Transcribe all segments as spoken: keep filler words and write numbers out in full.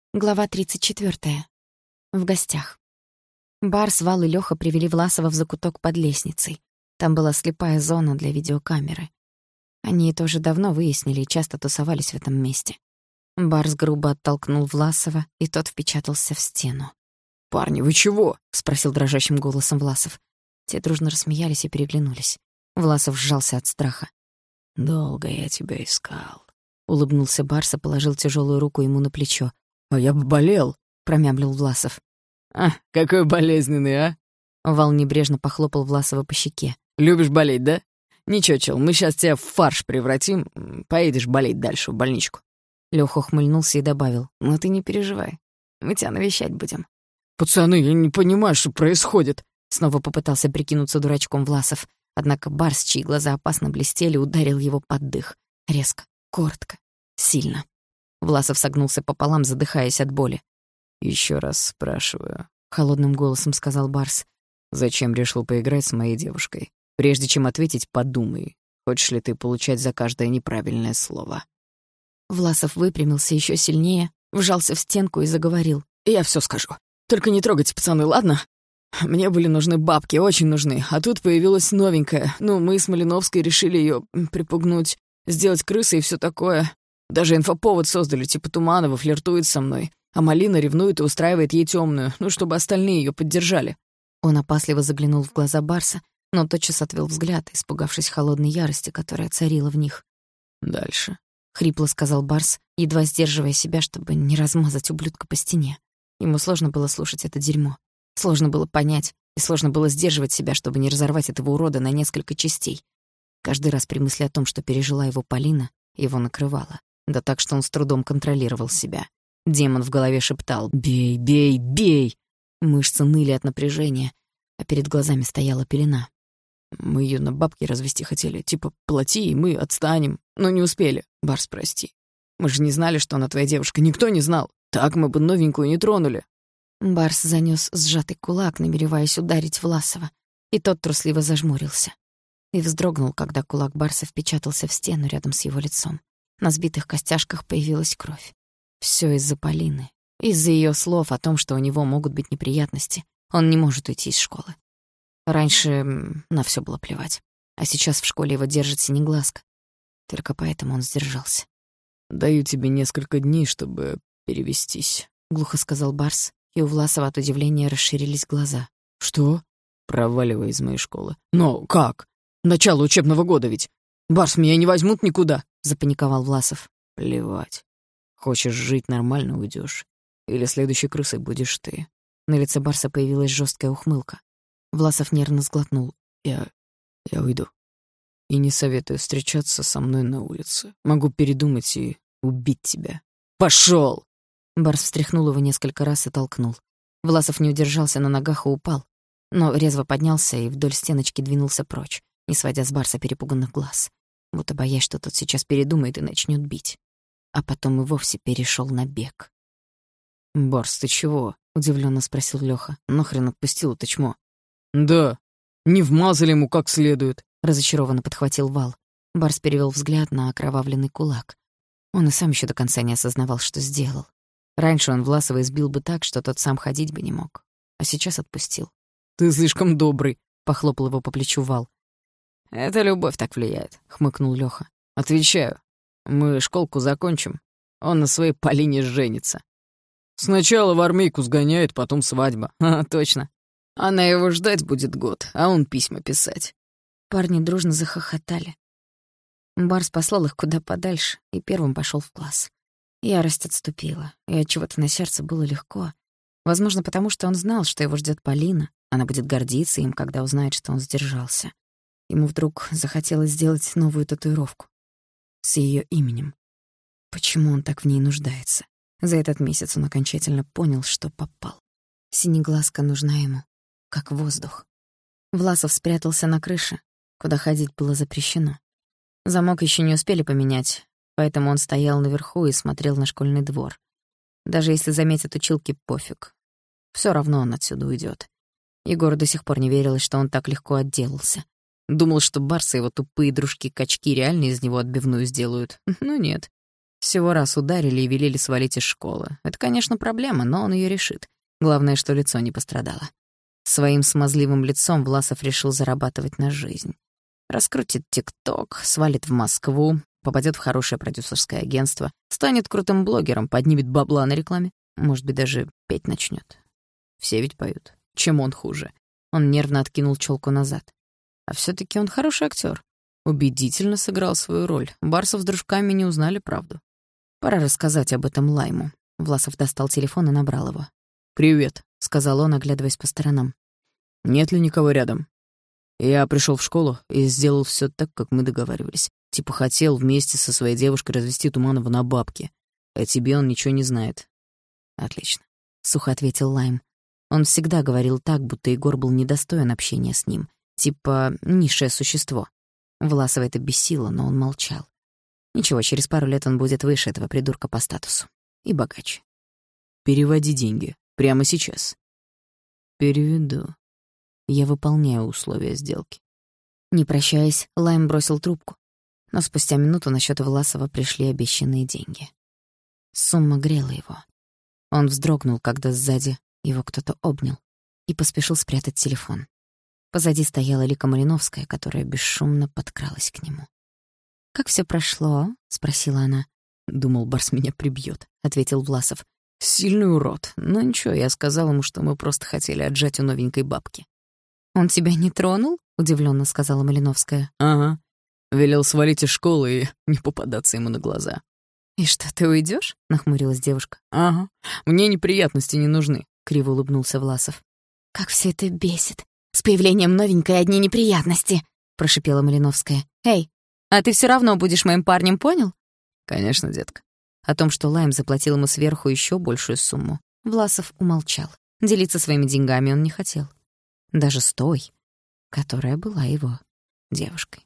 Глава тридцать четвёртая. В гостях. Барс, Вал и Лёха привели Власова в закуток под лестницей. Там была слепая зона для видеокамеры. Они это уже давно выяснили и часто тусовались в этом месте. Барс грубо оттолкнул Власова, и тот впечатался в стену. «Парни, вы чего?» — спросил дрожащим голосом Власов. Те дружно рассмеялись и переглянулись. Власов сжался от страха. «Долго я тебя искал», — улыбнулся Барс и положил тяжелую руку ему на плечо. «А я бы болел», — промямлил Власов. «А, какой болезненный, а?» Вал небрежно похлопал Власова по щеке. «Любишь болеть, да? Ничего, чел, мы сейчас тебя в фарш превратим. Поедешь болеть дальше в больничку». Лёха ухмыльнулся и добавил. «Ну ты не переживай, мы тебя навещать будем». «Пацаны, я не понимаю, что происходит». Снова попытался прикинуться дурачком Власов. Однако Барс, чьи глаза опасно блестели, ударил его под дых. Резко, коротко, сильно. Власов согнулся пополам, задыхаясь от боли. «Ещё раз спрашиваю», — холодным голосом сказал Барс. «Зачем решил поиграть с моей девушкой? Прежде чем ответить, подумай, хочешь ли ты получать за каждое неправильное слово?» Власов выпрямился ещё сильнее, вжался в стенку и заговорил. «Я всё скажу. Только не трогайте, пацаны, ладно? Мне были нужны бабки, очень нужны. А тут появилась новенькая. Ну, мы с Малиновской решили её припугнуть, сделать крысой и всё такое. Даже инфоповод создали, типа Туманова флиртует со мной. А Малина ревнует и устраивает ей тёмную, ну, чтобы остальные её поддержали». Он опасливо заглянул в глаза Барса, но тотчас отвел взгляд, испугавшись холодной ярости, которая царила в них. «Дальше», — хрипло сказал Барс, едва сдерживая себя, чтобы не размазать ублюдка по стене. Ему сложно было слушать это дерьмо. Сложно было понять, и сложно было сдерживать себя, чтобы не разорвать этого урода на несколько частей. Каждый раз при мысли о том, что пережила его Полина, его накрывало. Да так, что он с трудом контролировал себя. Демон в голове шептал «Бей, бей, бей!». Мышцы ныли от напряжения, а перед глазами стояла пелена. «Мы её на бабки развести хотели. Типа, плати, и мы отстанем. Но не успели. Барс, прости. Мы же не знали, что она твоя девушка. Никто не знал. Так мы бы новенькую не тронули». Барс занёс сжатый кулак, намереваясь ударить Власова, и тот трусливо зажмурился. И вздрогнул, когда кулак Барса впечатался в стену рядом с его лицом. На сбитых костяшках появилась кровь. Всё из-за Полины. Из-за её слов о том, что у него могут быть неприятности. Он не может уйти из школы. Раньше на всё было плевать. А сейчас в школе его держит синеглазка. Только поэтому он сдержался. «Даю тебе несколько дней, чтобы перевестись», — глухо сказал Барс, и у Власова от удивления расширились глаза. «Что?» «Проваливай из моей школы». «Но как? Начало учебного года ведь. Барс, меня не возьмут никуда», — запаниковал Власов. «Плевать. Хочешь жить нормально — уйдёшь. Или следующей крысой будешь ты». На лице Барса появилась жёсткая ухмылка. Власов нервно сглотнул. «Я... я уйду. И не советую встречаться со мной на улице. Могу передумать и убить тебя. Пошёл!» Барс встряхнул его несколько раз и толкнул. Власов не удержался на ногах и упал, но резво поднялся и вдоль стеночки двинулся прочь, не сводя с Барса перепуганных глаз, будто боясь, что тот сейчас передумает и начнёт бить. А потом и вовсе перешёл на бег. «Барс, ты чего?» — удивлённо спросил Лёха. «Нахрен отпустил это чмо?» «Да, не вмазали ему как следует», — разочарованно подхватил Вал. Барс перевёл взгляд на окровавленный кулак. Он и сам ещё до конца не осознавал, что сделал. Раньше он Власова избил бы так, что тот сам ходить бы не мог. А сейчас отпустил. «Ты слишком добрый», — похлопал его по плечу Вал. «Это любовь так влияет», — хмыкнул Лёха. «Отвечаю. Мы школку закончим. Он на своей Полине женится. Сначала в армейку сгоняет, потом свадьба. А, точно. Она его ждать будет год, а он письма писать». Парни дружно захохотали. Барс послал их куда подальше и первым пошёл в класс. Ярость отступила, и отчего-то на сердце было легко. Возможно, потому что он знал, что его ждёт Полина. Она будет гордиться им, когда узнает, что он сдержался. Ему вдруг захотелось сделать новую татуировку. С её именем. Почему он так в ней нуждается? За этот месяц он окончательно понял, что попал. Синеглазка нужна ему, как воздух. Власов спрятался на крыше, куда ходить было запрещено. Замок ещё не успели поменять, поэтому он стоял наверху и смотрел на школьный двор. Даже если заметят училки, пофиг. Всё равно он отсюда уйдёт. Егору до сих пор не верилось, что он так легко отделался. Думал, что Барс и его тупые дружки-качки реально из него отбивную сделают. Но нет. Всего раз ударили и велели свалить из школы. Это, конечно, проблема, но он её решит. Главное, что лицо не пострадало. Своим смазливым лицом Власов решил зарабатывать на жизнь. Раскрутит ТикТок, свалит в Москву, попадёт в хорошее продюсерское агентство, станет крутым блогером, поднимет бабла на рекламе. Может быть, даже петь начнёт. Все ведь поют. Чем он хуже? Он нервно откинул чёлку назад. А всё-таки он хороший актёр. Убедительно сыграл свою роль. Барсов с дружками не узнали правду. Пора рассказать об этом Лайму. Власов достал телефон и набрал его. «Привет», — сказал он, оглядываясь по сторонам. «Нет ли никого рядом?» «Я пришёл в школу и сделал всё так, как мы договаривались. Типа хотел вместе со своей девушкой развести Туманова на бабки. О тебе он ничего не знает». «Отлично», — сухо ответил Лайм. Он всегда говорил так, будто Егор был недостоин общения с ним. Типа низшее существо. Власова это бесило, но он молчал. Ничего, через пару лет он будет выше этого придурка по статусу. И богаче. «Переводи деньги. Прямо сейчас». «Переведу. Я выполняю условия сделки». Не прощаясь, Лайм бросил трубку. Но спустя минуту на счёт Власова пришли обещанные деньги. Сумма грела его. Он вздрогнул, когда сзади его кто-то обнял, и поспешил спрятать телефон. Позади стояла Лика Малиновская, которая бесшумно подкралась к нему. «Как всё прошло?» — спросила она. «Думал, Барс меня прибьёт», — ответил Власов. «Сильный урод. Но ничего, я сказал ему, что мы просто хотели отжать у новенькой бабки». «Он тебя не тронул?» — удивлённо сказала Малиновская. «Ага. Велел свалить из школы и не попадаться ему на глаза». «И что, ты уйдёшь?» — нахмурилась девушка. «Ага. Мне неприятности не нужны», — криво улыбнулся Власов. «Как всё это бесит. С появлением новенькой одни неприятности», — прошипела Малиновская. «Эй, а ты всё равно будешь моим парнем, понял?» «Конечно, детка». О том, что Лайм заплатил ему сверху ещё большую сумму, Власов умолчал. Делиться своими деньгами он не хотел. Даже с той, которая была его девушкой.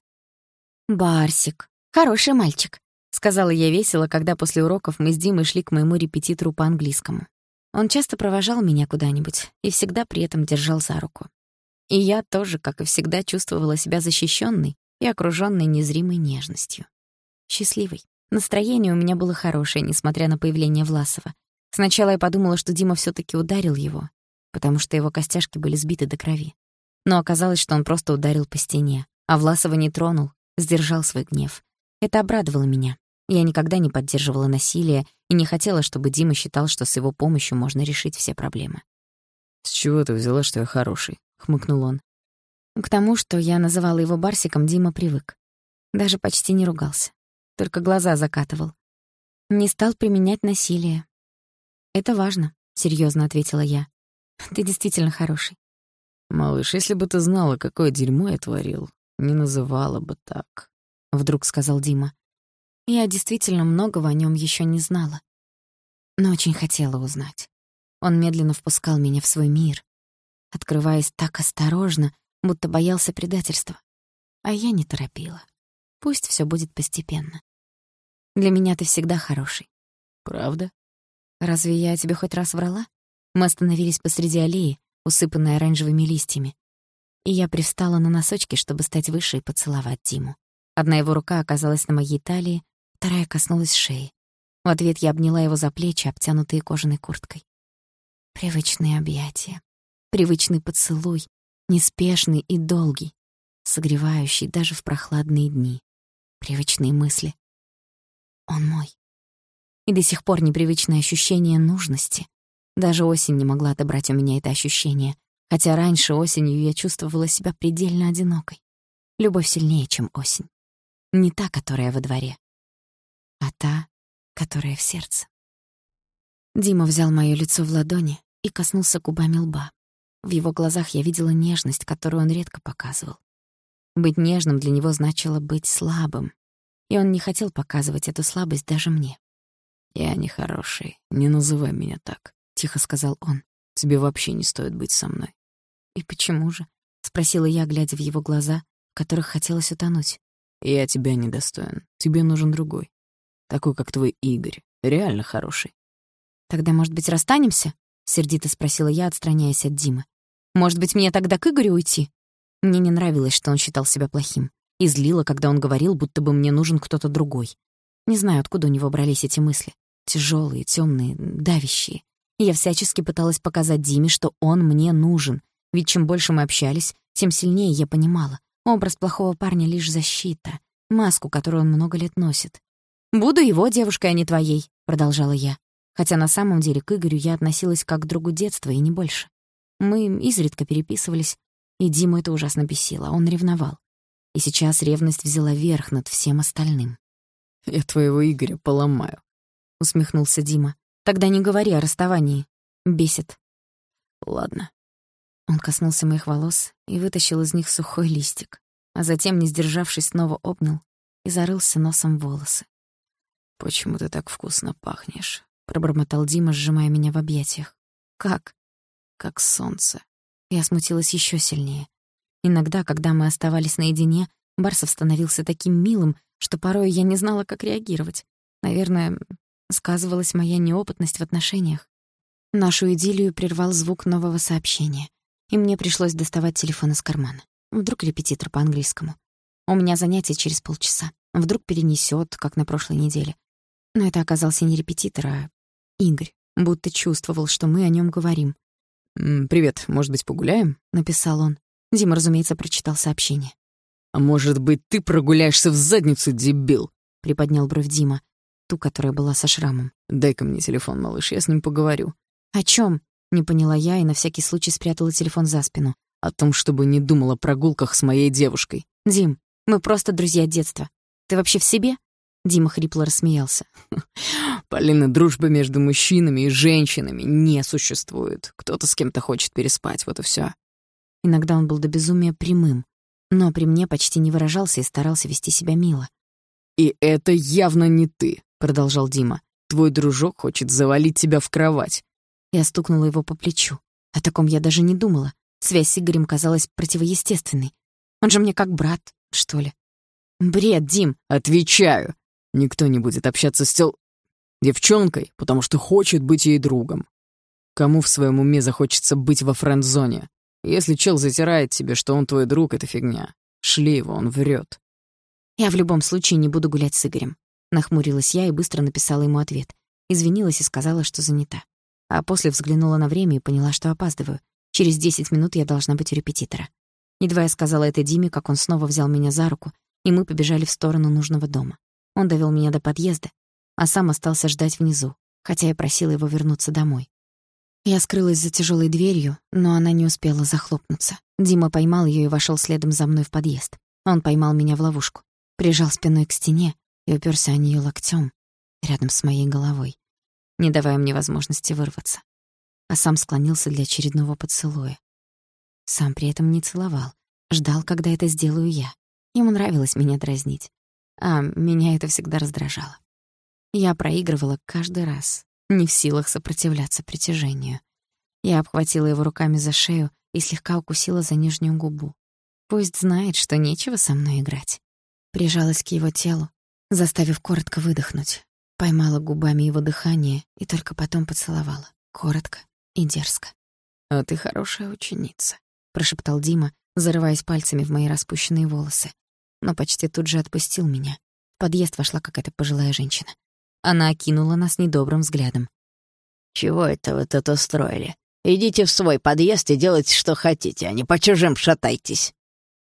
«Барсик, хороший мальчик», — сказала я весело, когда после уроков мы с Димой шли к моему репетитору по английскому. Он часто провожал меня куда-нибудь и всегда при этом держал за руку. И я тоже, как и всегда, чувствовала себя защищённой и окружённой незримой нежностью. Счастливой. Настроение у меня было хорошее, несмотря на появление Власова. Сначала я подумала, что Дима всё-таки ударил его, потому что его костяшки были сбиты до крови. Но оказалось, что он просто ударил по стене, а Власова не тронул, сдержал свой гнев. Это обрадовало меня. Я никогда не поддерживала насилие и не хотела, чтобы Дима считал, что с его помощью можно решить все проблемы. «С чего ты взяла, что я хороший?» — хмыкнул он. К тому, что я называла его Барсиком, Дима привык. Даже почти не ругался. Только глаза закатывал. Не стал применять насилие. «Это важно», — серьёзно ответила я. «Ты действительно хороший». «Малыш, если бы ты знала, какое дерьмо я творил, не называла бы так», — вдруг сказал Дима. Я действительно многого о нём ещё не знала, но очень хотела узнать. Он медленно впускал меня в свой мир, открываясь так осторожно, будто боялся предательства. А я не торопила. Пусть всё будет постепенно. Для меня ты всегда хороший. Правда? Разве я тебе хоть раз врала? Мы остановились посреди аллеи, усыпанной оранжевыми листьями. И я привстала на носочки, чтобы стать выше и поцеловать Диму. Одна его рука оказалась на моей талии, вторая коснулась шеи. В ответ я обняла его за плечи, обтянутые кожаной курткой. Привычные объятия, привычный поцелуй, неспешный и долгий, согревающий даже в прохладные дни. Привычные мысли. Он мой. И до сих пор непривычное ощущение нужности. Даже осень не могла отобрать у меня это ощущение, хотя раньше осенью я чувствовала себя предельно одинокой. Любовь сильнее, чем осень. Не та, которая во дворе, а та, которая в сердце. Дима взял моё лицо в ладони и коснулся губами лба. В его глазах я видела нежность, которую он редко показывал. Быть нежным для него значило быть слабым, и он не хотел показывать эту слабость даже мне. «Я нехороший, не называй меня так», — тихо сказал он. «Тебе вообще не стоит быть со мной». «И почему же?» — спросила я, глядя в его глаза, в которых хотелось утонуть. «Я тебя недостоин. Тебе нужен другой. Такой, как твой Игорь. Реально хороший». «Тогда, может быть, расстанемся?» — сердито спросила я, отстраняясь от Димы. «Может быть, мне тогда к Игорю уйти?» Мне не нравилось, что он считал себя плохим, и злило, когда он говорил, будто бы мне нужен кто-то другой. Не знаю, откуда у него брались эти мысли. Тяжёлые, тёмные, давящие. И я всячески пыталась показать Диме, что он мне нужен. Ведь чем больше мы общались, тем сильнее я понимала. Образ плохого парня — лишь защита, маску, которую он много лет носит. «Буду его девушкой, а не твоей», — продолжала я. Хотя на самом деле к Игорю я относилась как к другу детства и не больше. Мы изредка переписывались, и Диму это ужасно бесило, он ревновал. И сейчас ревность взяла верх над всем остальным. «Я твоего Игоря поломаю», — усмехнулся Дима. «Тогда не говори о расставании. Бесит». «Ладно». Он коснулся моих волос и вытащил из них сухой листик, а затем, не сдержавшись, снова обнял и зарылся носом в волосы. «Почему ты так вкусно пахнешь?» — пробормотал Дима, сжимая меня в объятиях. «Как?» «Как солнце». Я смутилась ещё сильнее. Иногда, когда мы оставались наедине, Барсов становился таким милым, что порой я не знала, как реагировать. Наверное, сказывалась моя неопытность в отношениях. Нашу идиллию прервал звук нового сообщения, и мне пришлось доставать телефон из кармана. Вдруг репетитор по английскому. У меня занятие через полчаса. Вдруг перенесёт, как на прошлой неделе. Но это оказался не репетитор, а Игорь, будто чувствовал, что мы о нём говорим. «Привет, может быть, погуляем?» — написал он. Дима, разумеется, прочитал сообщение. «А может быть, ты прогуляешься в задницу, дебил?» — приподнял бровь Дима, ту, которая была со шрамом. «Дай-ка мне телефон, малыш, я с ним поговорю». «О чём?» — не поняла я и на всякий случай спрятала телефон за спину. «О том, чтобы не думал о прогулках с моей девушкой». «Дим, мы просто друзья детства. Ты вообще в себе?» Дима хрипло рассмеялся. «Полина, дружба между мужчинами и женщинами не существует. Кто-то с кем-то хочет переспать, вот и всё». Иногда он был до безумия прямым, но при мне почти не выражался и старался вести себя мило. «И это явно не ты», — продолжал Дима. «Твой дружок хочет завалить тебя в кровать». Я стукнула его по плечу. О таком я даже не думала. Связь с Игорем казалась противоестественной. Он же мне как брат, что ли. Бред, Дим. «Отвечаю. Никто не будет общаться с тел... девчонкой, потому что хочет быть ей другом. Кому в своем уме захочется быть во френд-зоне? Если чел затирает тебе, что он твой друг, это фигня. Шли его, он врет. Я в любом случае не буду гулять с Игорем. Нахмурилась я и быстро написала ему ответ. Извинилась и сказала, что занята. А после взглянула на время и поняла, что опаздываю. Через десять минут я должна быть у репетитора. Едва я сказала это Диме, как он снова взял меня за руку, и мы побежали в сторону нужного дома. Он довел меня до подъезда, а сам остался ждать внизу, хотя я просила его вернуться домой. Я скрылась за тяжелой дверью, но она не успела захлопнуться. Дима поймал ее и вошел следом за мной в подъезд. Он поймал меня в ловушку, прижал спиной к стене и уперся о нее локтем рядом с моей головой, не давая мне возможности вырваться, а сам склонился для очередного поцелуя. Сам при этом не целовал, ждал, когда это сделаю я. Ему нравилось меня дразнить, а меня это всегда раздражало. Я проигрывала каждый раз, не в силах сопротивляться притяжению. Я обхватила его руками за шею и слегка укусила за нижнюю губу. Пусть знает, что нечего со мной играть. Прижалась к его телу, заставив коротко выдохнуть. Поймала губами его дыхание и только потом поцеловала. Коротко и дерзко. «А ты хорошая ученица», — прошептал Дима, зарываясь пальцами в мои распущенные волосы. Но почти тут же отпустил меня. В подъезд вошла какая-то пожилая женщина. Она окинула нас недобрым взглядом. «Чего это вы тут устроили? Идите в свой подъезд и делайте, что хотите, а не по чужим шатайтесь».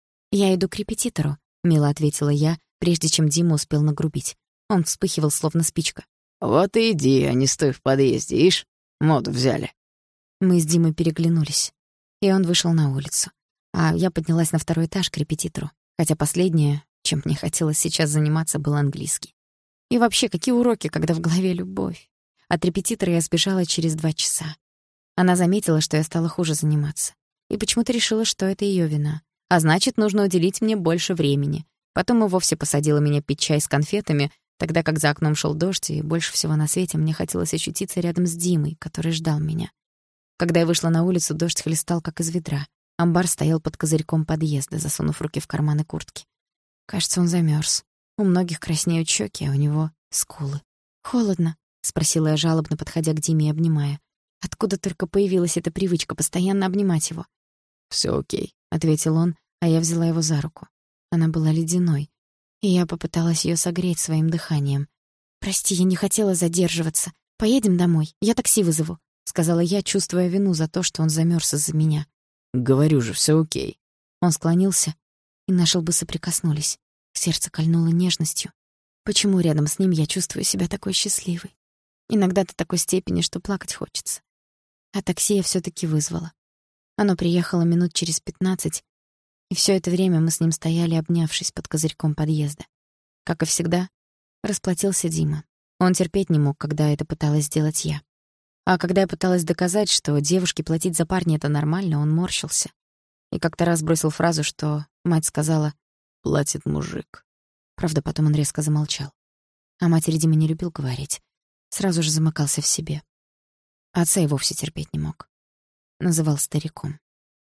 «Я иду к репетитору», — мило ответила я, прежде чем Дима успел нагрубить. Он вспыхивал, словно спичка. «Вот и иди, а не стой в подъезде, ишь, моду взяли». Мы с Димой переглянулись, и он вышел на улицу. А я поднялась на второй этаж к репетитору, хотя последнее, чем мне хотелось сейчас заниматься, был английский. И вообще, какие уроки, когда в голове любовь? От репетитора я сбежала через два часа. Она заметила, что я стала хуже заниматься, и почему-то решила, что это её вина. А значит, нужно уделить мне больше времени. Потом и вовсе посадила меня пить чай с конфетами, тогда как за окном шёл дождь, и больше всего на свете мне хотелось очутиться рядом с Димой, который ждал меня. Когда я вышла на улицу, дождь хлестал, как из ведра. Амбар стоял под козырьком подъезда, засунув руки в карманы куртки. Кажется, он замёрз. У многих краснеют щеки, а у него скулы. «Холодно?» — спросила я жалобно, подходя к Диме и обнимая. Откуда только появилась эта привычка постоянно обнимать его? «Всё окей», — ответил он, а я взяла его за руку. Она была ледяной, и я попыталась её согреть своим дыханием. «Прости, я не хотела задерживаться. Поедем домой, я такси вызову», — сказала я, чувствуя вину за то, что он замёрз из-за меня. «Говорю же, всё окей». Он склонился, и наши лбы соприкоснулись. Сердце кольнуло нежностью. Почему рядом с ним я чувствую себя такой счастливой? Иногда до такой степени, что плакать хочется. А такси я всё-таки вызвала. Оно приехало минут через пятнадцать, и всё это время мы с ним стояли, обнявшись под козырьком подъезда. Как и всегда, расплатился Дима. Он терпеть не мог, когда это пыталась сделать я. А когда я пыталась доказать, что девушке платить за парня — это нормально, он морщился. И как-то раз бросил фразу, что мать сказала «платит мужик». Правда, потом он резко замолчал. А матери Дима не любил говорить. Сразу же замыкался в себе. Отца и вовсе терпеть не мог. Называл стариком.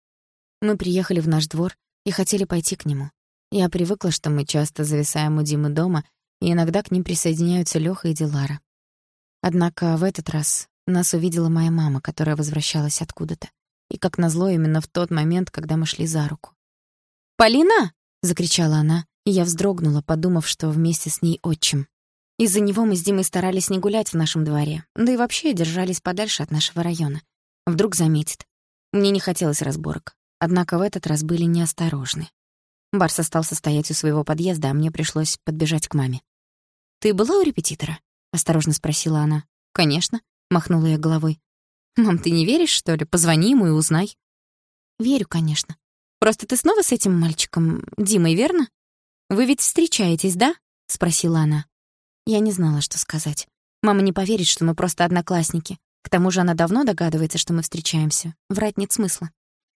Мы приехали в наш двор и хотели пойти к нему. Я привыкла, что мы часто зависаем у Димы дома, и иногда к ним присоединяются Лёха и Дилара. Однако в этот раз нас увидела моя мама, которая возвращалась откуда-то. И, как назло, именно в тот момент, когда мы шли за руку. «Полина!» — закричала она, и я вздрогнула, подумав, что вместе с ней отчим. Из-за него мы с Димой старались не гулять в нашем дворе, да и вообще держались подальше от нашего района. Вдруг заметит. Мне не хотелось разборок, однако в этот раз были неосторожны. Барс остался стоять у своего подъезда, а мне пришлось подбежать к маме. «Ты была у репетитора?» — осторожно спросила она. «Конечно», — махнула я головой. «Мам, ты не веришь, что ли? Позвони ему и узнай». «Верю, конечно. Просто ты снова с этим мальчиком, Димой, верно? Вы ведь встречаетесь, да?» — спросила она. Я не знала, что сказать. Мама не поверит, что мы просто одноклассники. К тому же она давно догадывается, что мы встречаемся. Врать нет смысла.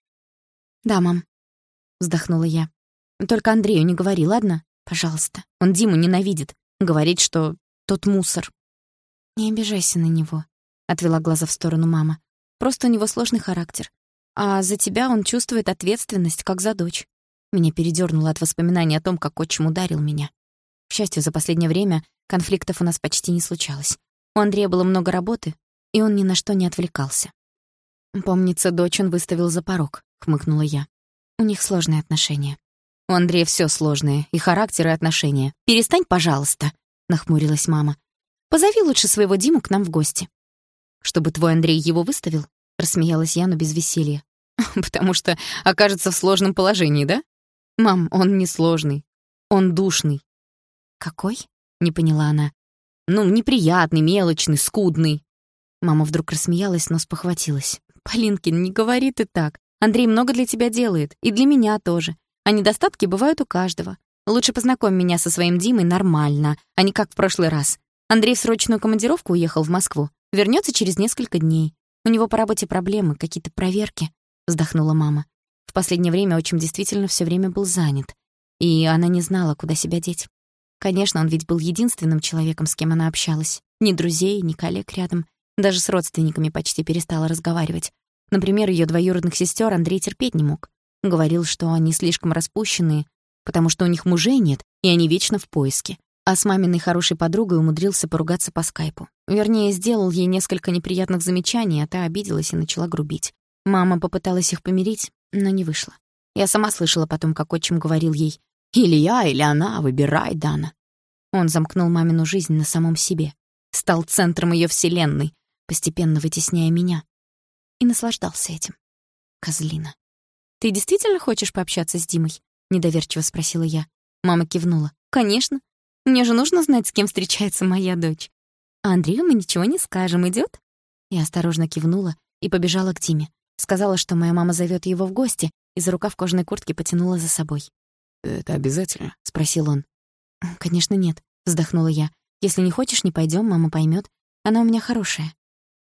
«Да, мам», — вздохнула я. «Только Андрею не говори, ладно? Пожалуйста. Он Диму ненавидит. Говорит, что тот мусор». «Не обижайся на него», — отвела глаза в сторону мама. «Просто у него сложный характер. А за тебя он чувствует ответственность, как за дочь». Меня передёрнуло от воспоминаний о том, как отчим ударил меня. К счастью, за последнее время конфликтов у нас почти не случалось. У Андрея было много работы, и он ни на что не отвлекался. «Помнится, дочь он выставил за порог», — хмыкнула я. «У них сложные отношения». «У Андрея всё сложное, и характер, и отношения. Перестань, пожалуйста», — нахмурилась мама. «Позови лучше своего Диму к нам в гости». «Чтобы твой Андрей его выставил?» — рассмеялась я, но без веселья. «Потому что окажется в сложном положении, да? Мам, он не сложный. Он душный». «Какой?» — не поняла она. «Ну, неприятный, мелочный, скудный». Мама вдруг рассмеялась, но спохватилась. «Полинкин, не говори ты так. Андрей много для тебя делает, и для меня тоже. А недостатки бывают у каждого. Лучше познакомь меня со своим Димой нормально, а не как в прошлый раз. Андрей в срочную командировку уехал в Москву. Вернётся через несколько дней. У него по работе проблемы, какие-то проверки», — вздохнула мама. В последнее время отчим действительно всё время был занят, и она не знала, куда себя деть. Конечно, он ведь был единственным человеком, с кем она общалась. Ни друзей, ни коллег рядом. Даже с родственниками почти перестала разговаривать. Например, её двоюродных сестёр Андрей терпеть не мог. Говорил, что они слишком распущенные, потому что у них мужей нет, и они вечно в поиске. А с маминой хорошей подругой умудрился поругаться по скайпу. Вернее, сделал ей несколько неприятных замечаний, а та обиделась и начала грубить. Мама попыталась их помирить, но не вышло. Я сама слышала потом, как отчим говорил ей: «Или я, или она, выбирай, Дана». Он замкнул мамину жизнь на самом себе. Стал центром её вселенной, постепенно вытесняя меня. И наслаждался этим. Козлина. «Ты действительно хочешь пообщаться с Димой?» — недоверчиво спросила я. Мама кивнула. «Конечно. Мне же нужно знать, с кем встречается моя дочь. А Андрею мы ничего не скажем, идёт?» Я осторожно кивнула и побежала к Диме. Сказала, что моя мама зовёт его в гости, и за рукав кожаной куртки потянула за собой. «Это обязательно?» — спросил он. «Конечно, нет», — вздохнула я. «Если не хочешь, не пойдём, мама поймёт. Она у меня хорошая».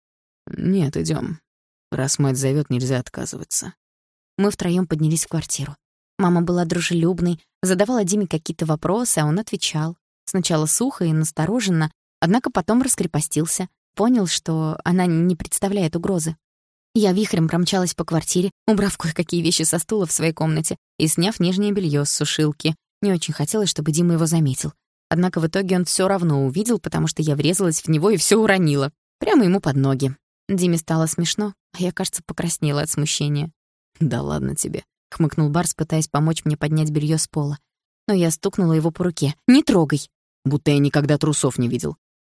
«Нет, идём. Раз мать зовёт, нельзя отказываться». Мы втроём поднялись в квартиру. Мама была дружелюбной, задавала Диме какие-то вопросы, а он отвечал. Сначала сухо и настороженно, однако потом раскрепостился, понял, что она не представляет угрозы. Я вихрем промчалась по квартире, убрав кое-какие вещи со стула в своей комнате и сняв нижнее бельё с сушилки. Не очень хотелось, чтобы Дима его заметил. Однако в итоге он всё равно увидел, потому что я врезалась в него и всё уронила. Прямо ему под ноги. Диме стало смешно, а я, кажется, покраснела от смущения. «Да ладно тебе», — хмыкнул Барс, пытаясь помочь мне поднять бельё с пола. Но я стукнула его по руке. «Не трогай!» «Будто я никогда трусов не видел».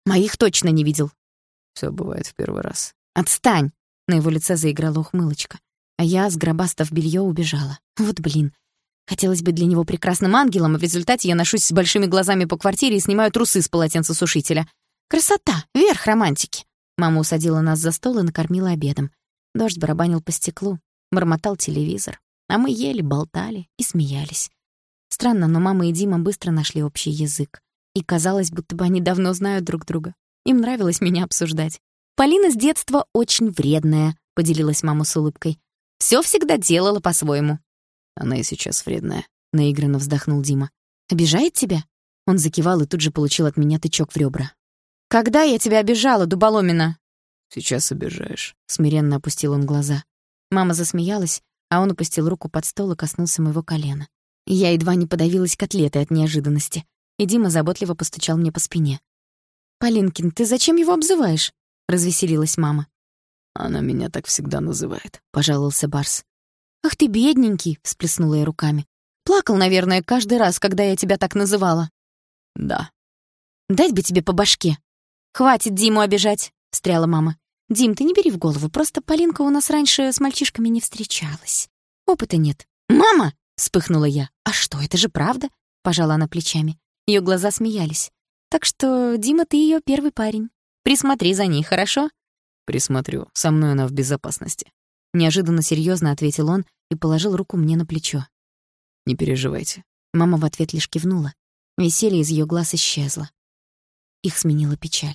Моих точно не видел. Все бывает в первый раз. Отстань! На его лице заиграла ухмылочка. А я, сгробастав белье, убежала. Вот блин. Хотелось быть для него прекрасным ангелом, а в результате я ношусь с большими глазами по квартире и снимаю трусы с полотенцесушителя. Красота! Верх романтики! Мама усадила нас за стол и накормила обедом. Дождь барабанил по стеклу, бормотал телевизор. А мы ели, болтали и смеялись. Странно, но мама и Дима быстро нашли общий язык. И казалось, будто бы они давно знают друг друга. Им нравилось меня обсуждать. «Полина с детства очень вредная», — поделилась мама с улыбкой. «Всё всегда делала по-своему». Она и сейчас вредная. Наигранно вздохнул Дима. «Обижает тебя?» Он закивал и тут же получил от меня тычок в ребра. «Когда я тебя обижала, дуболомина?» «Сейчас обижаешь», — смиренно опустил он глаза. Мама засмеялась, а он опустил руку под стол и коснулся моего колена. Я едва не подавилась котлетой от неожиданности, и Дима заботливо постучал мне по спине. «Полинкин, ты зачем его обзываешь?» — развеселилась мама. «Она меня так всегда называет», — пожаловался Барс. «Ах ты бедненький!» — всплеснула я руками. «Плакал, наверное, каждый раз, когда я тебя так называла». «Да». «Дать бы тебе по башке». «Хватит Диму обижать», — встряла мама. «Дим, ты не бери в голову, просто Полинка у нас раньше с мальчишками не встречалась. Опыта нет». «Мама!» — вспыхнула я. «А что, это же правда?» — пожала она плечами. Её глаза смеялись. «Так что, Дима, ты её первый парень. Присмотри за ней, хорошо?» «Присмотрю. Со мной она в безопасности». Неожиданно серьёзно ответил он и положил руку мне на плечо. «Не переживайте». Мама в ответ лишь кивнула. Веселье из её глаз исчезло. Их сменила печаль.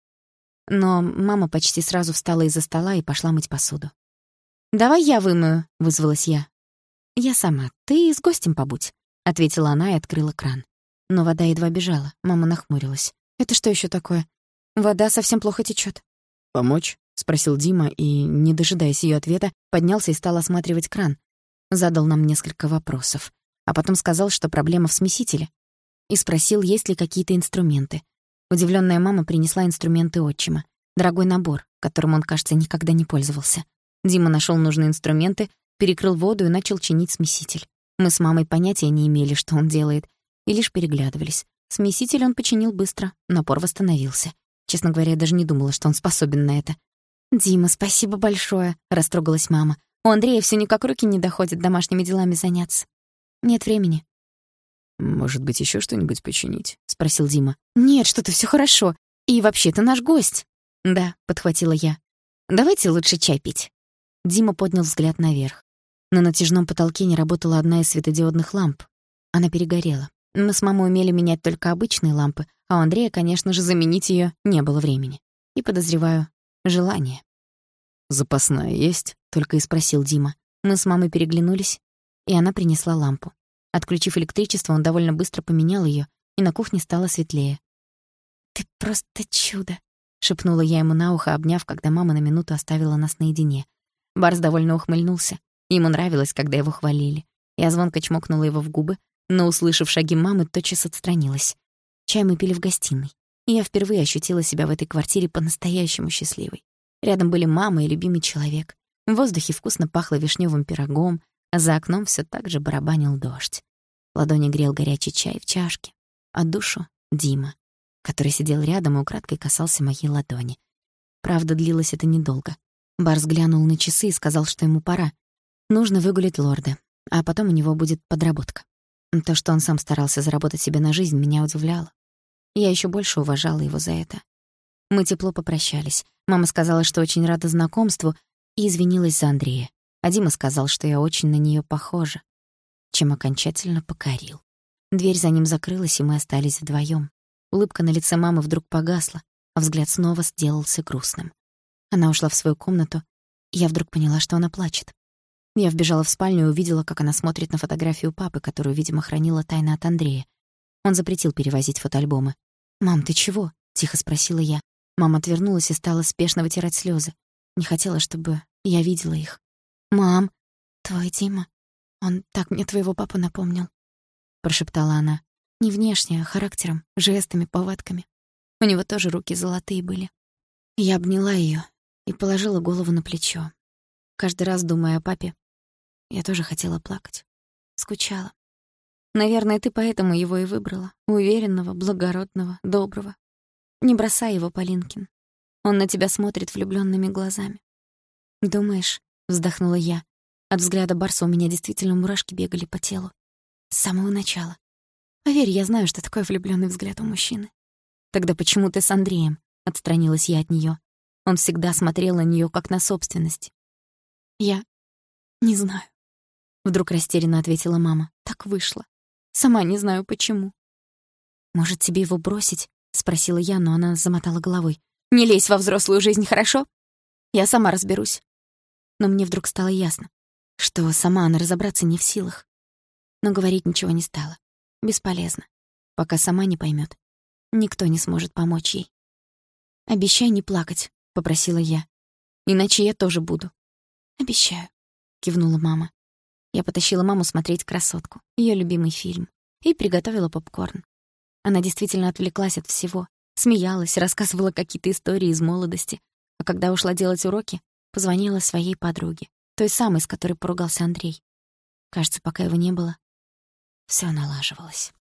Но мама почти сразу встала из-за стола и пошла мыть посуду. «Давай я вымою», — вызвалась я. «Я сама. Ты с гостем побудь», — ответила она и открыла кран. Но вода едва бежала. Мама нахмурилась. «Это что ещё такое? Вода совсем плохо течёт». «Помочь?» — спросил Дима и, не дожидаясь её ответа, поднялся и стал осматривать кран. Задал нам несколько вопросов. А потом сказал, что проблема в смесителе. И спросил, есть ли какие-то инструменты. Удивлённая мама принесла инструменты отчима. Дорогой набор, которым он, кажется, никогда не пользовался. Дима нашёл нужные инструменты, перекрыл воду и начал чинить смеситель. Мы с мамой понятия не имели, что он делает, и лишь переглядывались. Смеситель он починил быстро, напор восстановился. Честно говоря, я даже не думала, что он способен на это. «Дима, спасибо большое», — растрогалась мама. «У Андрея всё никак руки не доходят домашними делами заняться. Нет времени». «Может быть, ещё что-нибудь починить?» — спросил Дима. «Нет, что-то всё хорошо. И вообще, ты наш гость». «Да», — подхватила я. «Давайте лучше чай пить». Дима поднял взгляд наверх. На натяжном потолке не работала одна из светодиодных ламп. Она перегорела. Мы с мамой умели менять только обычные лампы, а у Андрея, конечно же, заменить её не было времени. И, подозреваю, желания. «Запасная есть?» — только и спросил Дима. Мы с мамой переглянулись, и она принесла лампу. Отключив электричество, он довольно быстро поменял её, и на кухне стало светлее. «Ты просто чудо!» — шепнула я ему на ухо, обняв, когда мама на минуту оставила нас наедине. Барс довольно ухмыльнулся. Ему нравилось, когда его хвалили. Я звонко чмокнула его в губы, но, услышав шаги мамы, тотчас отстранилась. Чай мы пили в гостиной, и я впервые ощутила себя в этой квартире по-настоящему счастливой. Рядом были мама и любимый человек. В воздухе вкусно пахло вишнёвым пирогом, а за окном всё так же барабанил дождь. Ладони грел горячий чай в чашке, а душу — Дима, который сидел рядом и украдкой касался моей ладони. Правда, длилось это недолго. Барс глянул на часы и сказал, что ему пора. Нужно выгулять лорда, а потом у него будет подработка. То, что он сам старался заработать себе на жизнь, меня удивляло. Я ещё больше уважала его за это. Мы тепло попрощались. Мама сказала, что очень рада знакомству, и извинилась за Андрея. А Дима сказал, что я очень на неё похожа, чем окончательно покорил. Дверь за ним закрылась, и мы остались вдвоём. Улыбка на лице мамы вдруг погасла, а взгляд снова сделался грустным. Она ушла в свою комнату, и я вдруг поняла, что она плачет. Я вбежала в спальню и увидела, как она смотрит на фотографию папы, которую, видимо, хранила тайно от Андрея. Он запретил перевозить фотоальбомы. «Мам, ты чего?» — тихо спросила я. Мама отвернулась и стала спешно вытирать слёзы. Не хотела, чтобы я видела их. «Мам, твой Дима, он так мне твоего папу напомнил», — прошептала она. Не внешне, а характером, жестами, повадками. У него тоже руки золотые были. Я обняла её и положила голову на плечо. Каждый раз, думая о папе, я тоже хотела плакать. Скучала. Наверное, ты поэтому его и выбрала. Уверенного, благородного, доброго. Не бросай его, Полинкин. Он на тебя смотрит влюблёнными глазами. «Думаешь?» — вздохнула я. От взгляда Барса у меня действительно мурашки бегали по телу. С самого начала. Поверь, я знаю, что такое влюблённый взгляд у мужчины. «Тогда почему ты с Андреем?» — отстранилась я от неё. Он всегда смотрел на неё как на собственность. «Я не знаю», — вдруг растерянно ответила мама. «Так вышло. Сама не знаю, почему». «Может, тебе его бросить?» — спросила я, но она замотала головой. «Не лезь во взрослую жизнь, хорошо? Я сама разберусь». Но мне вдруг стало ясно, что сама она разобраться не в силах. Но говорить ничего не стала. Бесполезно. Пока сама не поймёт, никто не сможет помочь ей. «Обещай не плакать», — попросила я. «Иначе я тоже буду». «Обещаю», — кивнула мама. Я потащила маму смотреть «Красотку», её любимый фильм, и приготовила попкорн. Она действительно отвлеклась от всего, смеялась, рассказывала какие-то истории из молодости, а когда ушла делать уроки, позвонила своей подруге, той самой, с которой поругался Андрей. Кажется, пока его не было, всё налаживалось.